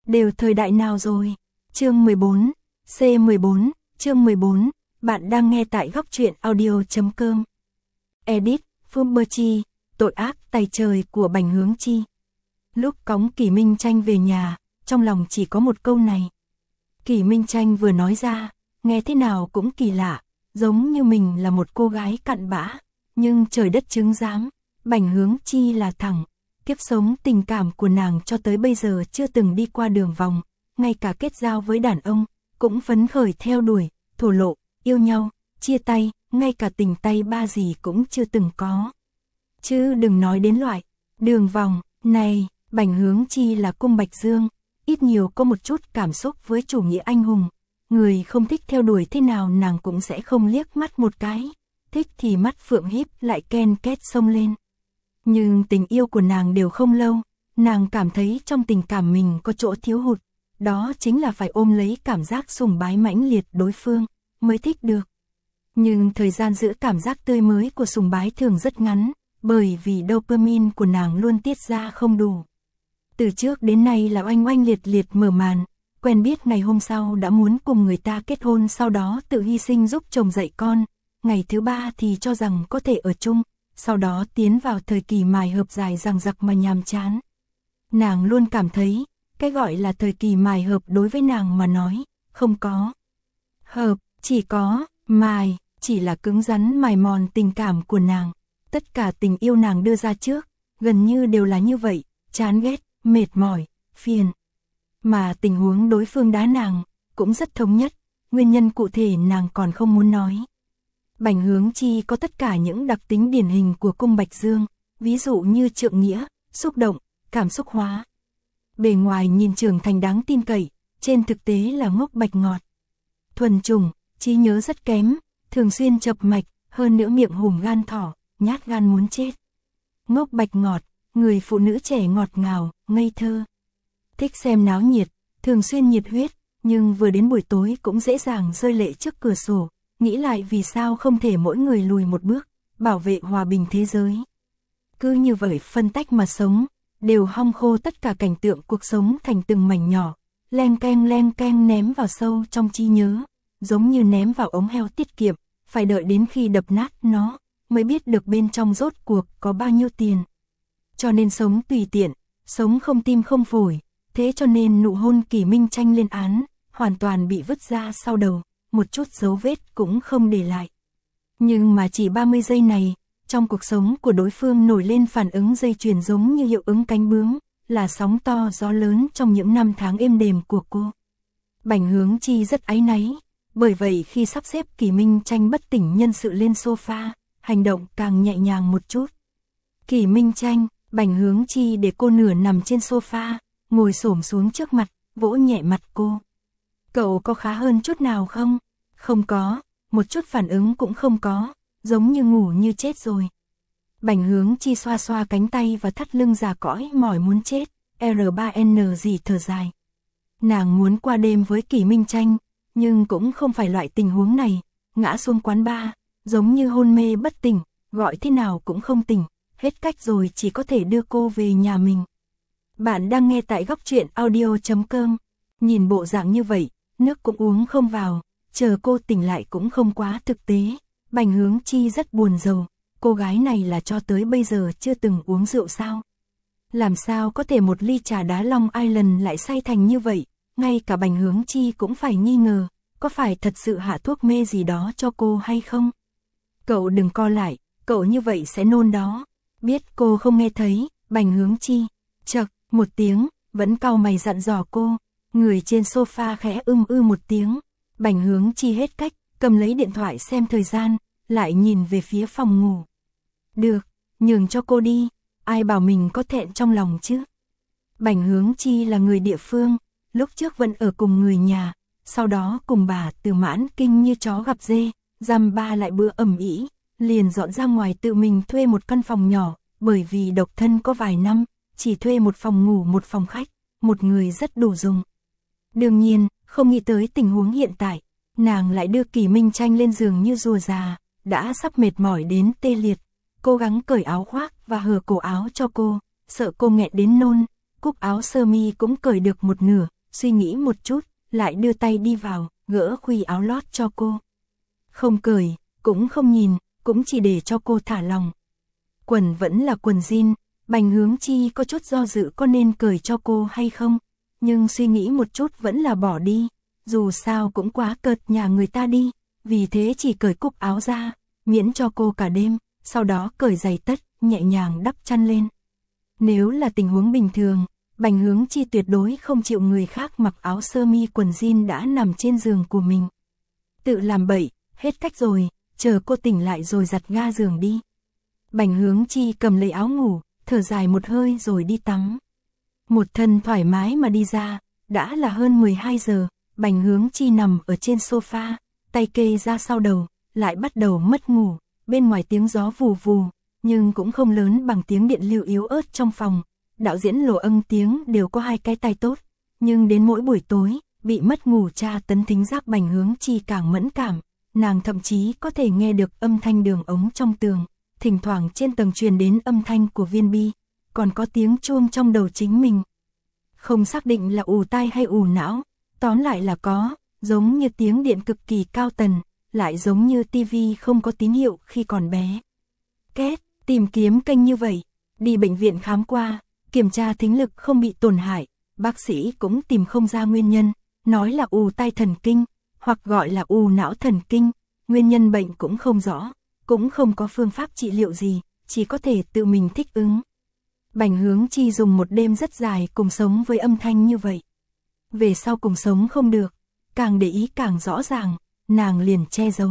đều thời đại nào rồi? Chương 14, C14, chương 14, bạn đang nghe tại góc truyện audio.com. Edit, Fumberchi, tội ác tày trời của Bành Hướng Chi. Lúc cõng Kỷ Minh Tranh về nhà, trong lòng chỉ có một câu này. Kỷ Minh Tranh vừa nói ra, nghe thế nào cũng kỳ lạ, giống như mình là một cô gái cặn bã, nhưng trời đất chứng giám, Bành Hướng Chi là thẳng. Kiếp sống tình cảm của nàng cho tới bây giờ chưa từng đi qua đường vòng, ngay cả kết giao với đàn ông, cũng phấn khởi theo đuổi, thổ lộ, yêu nhau, chia tay, ngay cả tình tay ba gì cũng chưa từng có. Chứ đừng nói đến loại đường vòng này. Bành Hướng Chi là cung Bạch Dương, ít nhiều có một chút cảm xúc với chủ nghĩa anh hùng. Người không thích theo đuổi thế nào nàng cũng sẽ không liếc mắt một cái, thích thì mắt phượng híp lại ken két xông lên. Nhưng tình yêu của nàng đều không lâu, nàng cảm thấy trong tình cảm mình có chỗ thiếu hụt, đó chính là phải ôm lấy cảm giác sùng bái mãnh liệt đối phương, mới thích được. Nhưng thời gian giữ cảm giác tươi mới của sùng bái thường rất ngắn, bởi vì dopamine của nàng luôn tiết ra không đủ. Từ trước đến nay là oanh oanh liệt liệt mở màn, quen biết ngày hôm sau đã muốn cùng người ta kết hôn, sau đó tự hy sinh giúp chồng dạy con, ngày thứ ba thì cho rằng có thể ở chung, sau đó tiến vào thời kỳ mài hợp dài dằng dặc mà nhàm chán. Nàng luôn cảm thấy, cái gọi là thời kỳ mài hợp đối với nàng mà nói, không có hợp, chỉ có mài, chỉ là cứng rắn mài mòn tình cảm của nàng. Tất cả tình yêu nàng đưa ra trước, gần như đều là như vậy, chán ghét, mệt mỏi, phiền. Mà tình huống đối phương đá nàng, cũng rất thống nhất, nguyên nhân cụ thể nàng còn không muốn nói. Bành Hướng Chi có tất cả những đặc tính điển hình của cung Bạch Dương, ví dụ như trượng nghĩa, xúc động, cảm xúc hóa. Bề ngoài nhìn trưởng thành đáng tin cậy, trên thực tế là ngốc bạch ngọt. Thuần chủng, trí nhớ rất kém, thường xuyên chập mạch, hơn nữa miệng hùm gan thỏ, nhát gan muốn chết. Ngốc bạch ngọt, người phụ nữ trẻ ngọt ngào, ngây thơ. Thích xem náo nhiệt, thường xuyên nhiệt huyết, nhưng vừa đến buổi tối cũng dễ dàng rơi lệ trước cửa sổ, nghĩ lại vì sao không thể mỗi người lùi một bước, bảo vệ hòa bình thế giới. Cứ như vậy phân tách mà sống, đều hong khô tất cả cảnh tượng cuộc sống thành từng mảnh nhỏ, len keng ném vào sâu trong trí nhớ, giống như ném vào ống heo tiết kiệm, phải đợi đến khi đập nát nó, mới biết được bên trong rốt cuộc có bao nhiêu tiền. Cho nên sống tùy tiện, sống không tim không phổi, thế cho nên nụ hôn Kỷ Minh Tranh lên án, hoàn toàn bị vứt ra sau đầu, một chút dấu vết cũng không để lại. Nhưng mà chỉ 30 giây này, trong cuộc sống của đối phương nổi lên phản ứng dây chuyền giống như hiệu ứng cánh bướm, là sóng to gió lớn trong những năm tháng êm đềm của cô. Bành Hướng Chi rất áy náy, bởi vậy khi sắp xếp Kỷ Minh Tranh bất tỉnh nhân sự lên sofa, hành động càng nhẹ nhàng một chút. Kỷ Minh Tranh, Bành Hướng Chi để cô nửa nằm trên sofa, ngồi xổm xuống trước mặt, vỗ nhẹ mặt cô. Cậu có khá hơn chút nào không? Không có, một chút phản ứng cũng không có, giống như ngủ như chết rồi. Bành Hướng Chi xoa xoa cánh tay và thắt lưng già cõi mỏi muốn chết, R3N gì thở dài. Nàng muốn qua đêm với Kỷ Minh Tranh, nhưng cũng không phải loại tình huống này, ngã xuống quán bar, giống như hôn mê bất tỉnh, gọi thế nào cũng không tỉnh, hết cách rồi chỉ có thể đưa cô về nhà mình. Bạn đang nghe tại góc truyện audio.com, nhìn bộ dạng như vậy, nước cũng uống không vào, chờ cô tỉnh lại cũng không quá thực tế. Bành Hướng Chi rất buồn rầu, cô gái này là cho tới bây giờ chưa từng uống rượu sao? Làm sao có thể một ly trà đá Long Island lại say thành như vậy? Ngay cả Bành Hướng Chi cũng phải nghi ngờ, có phải thật sự hạ thuốc mê gì đó cho cô hay không? Cậu đừng co lại, cậu như vậy sẽ nôn đó. Biết cô không nghe thấy, Bành Hướng Chi, chậc, một tiếng, vẫn cau mày dặn dò cô. Người trên sofa khẽ một tiếng. Bành Hướng Chi hết cách, cầm lấy điện thoại xem thời gian, lại nhìn về phía phòng ngủ. Được, nhường cho cô đi, ai bảo mình có thẹn trong lòng chứ. Bành Hướng Chi là người địa phương, lúc trước vẫn ở cùng người nhà, sau đó cùng bà từ Mãn Kinh như chó gặp dê, dăm ba lại bữa ầm ĩ, liền dọn ra ngoài tự mình thuê một căn phòng nhỏ, bởi vì độc thân có vài năm, chỉ thuê một phòng ngủ một phòng khách, một người rất đủ dùng. Đương nhiên, không nghĩ tới tình huống hiện tại, nàng lại đưa Kỷ Minh Tranh lên giường như rùa già, đã sắp mệt mỏi đến tê liệt, cố gắng cởi áo khoác và hở cổ áo cho cô, sợ cô nghẹn đến nôn, cúc áo sơ mi cũng cởi được một nửa, suy nghĩ một chút, lại đưa tay đi vào, gỡ khuy áo lót cho cô. Không cởi, cũng không nhìn, cũng chỉ để cho cô thả lòng. Quần vẫn là quần jean, Bành Hướng Chi có chút do dự có nên cởi cho cô hay không, nhưng suy nghĩ một chút vẫn là bỏ đi, dù sao cũng quá cợt nhà người ta đi, vì thế chỉ cởi cúc áo ra, miễn cho cô cả đêm, sau đó cởi giày tất, nhẹ nhàng đắp chăn lên. Nếu là tình huống bình thường, Bành Hướng Chi tuyệt đối không chịu người khác mặc áo sơ mi quần jean đã nằm trên giường của mình. Tự làm bậy, hết cách rồi, chờ cô tỉnh lại rồi giặt ga giường đi. Bành Hướng Chi cầm lấy áo ngủ, thở dài một hơi rồi đi tắm. Một thân thoải mái mà đi ra, đã là hơn 12 giờ, Bành Hướng Chi nằm ở trên sofa, tay kê ra sau đầu, lại bắt đầu mất ngủ, bên ngoài tiếng gió vù vù, nhưng cũng không lớn bằng tiếng điện lưu yếu ớt trong phòng. Đạo diễn Lỗ Ân Tiếng đều có hai cái tai tốt, nhưng đến mỗi buổi tối, bị mất ngủ tra tấn thính giác Bành Hướng Chi càng mẫn cảm, nàng thậm chí có thể nghe được âm thanh đường ống trong tường, thỉnh thoảng trên tầng truyền đến âm thanh của viên bi, còn có tiếng chuông trong đầu chính mình. Không xác định là ù tai hay ù não, tóm lại là có, giống như tiếng điện cực kỳ cao tần, lại giống như tivi không có tín hiệu khi còn bé. Két, tìm kiếm kênh như vậy, đi bệnh viện khám qua, kiểm tra thính lực không bị tổn hại, bác sĩ cũng tìm không ra nguyên nhân, nói là ù tai thần kinh, hoặc gọi là ù não thần kinh, nguyên nhân bệnh cũng không rõ, cũng không có phương pháp trị liệu gì, chỉ có thể tự mình thích ứng. Bành Hướng Chi dùng một đêm rất dài cùng sống với âm thanh như vậy. Về sau cùng sống không được, càng để ý càng rõ ràng, nàng liền che giấu.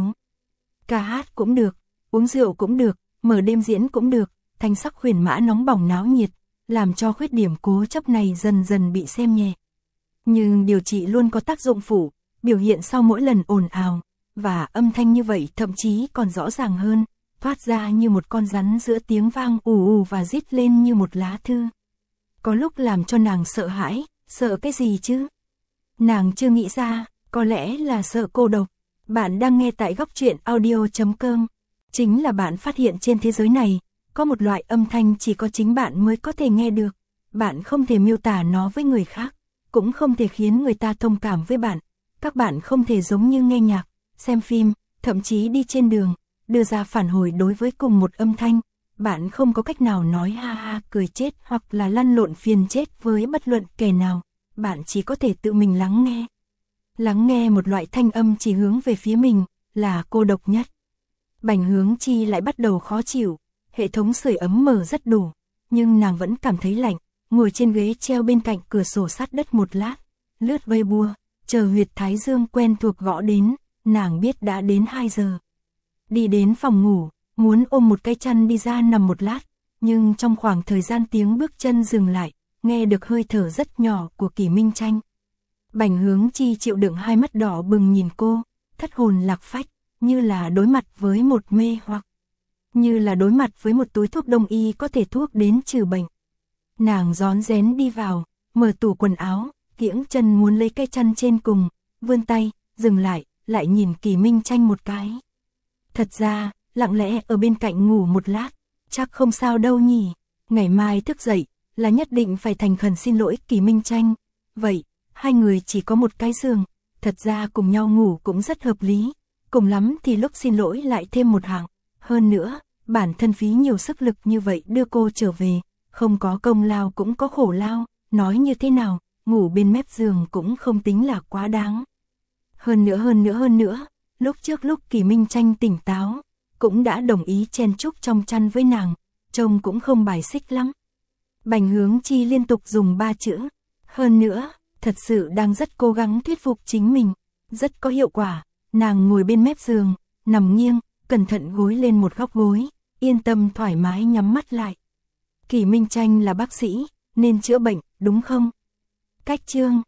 Ca hát cũng được, uống rượu cũng được, mở đêm diễn cũng được, thanh sắc huyền mã nóng bỏng náo nhiệt, làm cho khuyết điểm cố chấp này dần dần bị xem nhẹ. Nhưng điều trị luôn có tác dụng phụ, biểu hiện sau mỗi lần ồn ào, và âm thanh như vậy thậm chí còn rõ ràng hơn, thoát ra như một con rắn giữa tiếng vang ù ù và rít lên như một lá thư. Có lúc làm cho nàng sợ hãi, sợ cái gì chứ? Nàng chưa nghĩ ra, có lẽ là sợ cô độc. Bạn đang nghe tại góc truyện audio.com. Chính là bạn phát hiện trên thế giới này, có một loại âm thanh chỉ có chính bạn mới có thể nghe được. Bạn không thể miêu tả nó với người khác, cũng không thể khiến người ta thông cảm với bạn. Các bạn không thể giống như nghe nhạc, xem phim, thậm chí đi trên đường, đưa ra phản hồi đối với cùng một âm thanh. Bạn không có cách nào nói ha ha cười chết hoặc là lăn lộn phiền chết với bất luận kẻ nào. Bạn chỉ có thể tự mình lắng nghe. Lắng nghe một loại thanh âm chỉ hướng về phía mình, là cô độc nhất. Bành Hướng Chi lại bắt đầu khó chịu, hệ thống sưởi ấm mở rất đủ, nhưng nàng vẫn cảm thấy lạnh, ngồi trên ghế treo bên cạnh cửa sổ sát đất một lát, lướt Weibo, chờ huyệt thái dương quen thuộc gõ đến, nàng biết đã đến 2 giờ. Đi đến phòng ngủ, muốn ôm một cái chăn đi ra nằm một lát, nhưng trong khoảng thời gian tiếng bước chân dừng lại, nghe được hơi thở rất nhỏ của Kỷ Minh Tranh. Bành Hướng Chi chịu đựng hai mắt đỏ bừng nhìn cô, thất hồn lạc phách, như là đối mặt với một mê hoặc, như là đối mặt với một túi thuốc đông y có thể thuốc đến trừ bệnh. Nàng rón rén đi vào, mở tủ quần áo, kiễng chân muốn lấy cái chăn trên cùng, vươn tay, dừng lại nhìn Kỷ Minh Tranh một cái. Thật ra, lặng lẽ ở bên cạnh ngủ một lát, chắc không sao đâu nhỉ, ngày mai thức dậy, là nhất định phải thành khẩn xin lỗi Kỷ Minh Tranh. Vậy, hai người chỉ có một cái giường, thật ra cùng nhau ngủ cũng rất hợp lý, cùng lắm thì lúc xin lỗi lại thêm một hạng. Hơn nữa, bản thân phí nhiều sức lực như vậy đưa cô trở về, không có công lao cũng có khổ lao, nói như thế nào, ngủ bên mép giường cũng không tính là quá đáng. Hơn nữa, lúc trước lúc Kỷ Minh Tranh tỉnh táo, cũng đã đồng ý chen chúc trong chăn với nàng, trông cũng không bài xích lắm. Bành Hướng Chi liên tục dùng 3 chữ, hơn nữa, thật sự đang rất cố gắng thuyết phục chính mình, rất có hiệu quả. Nàng ngồi bên mép giường, nằm nghiêng, cẩn thận gối lên một góc gối, yên tâm thoải mái nhắm mắt lại. Kỷ Minh Tranh là bác sĩ, nên chữa bệnh, đúng không? Cách chương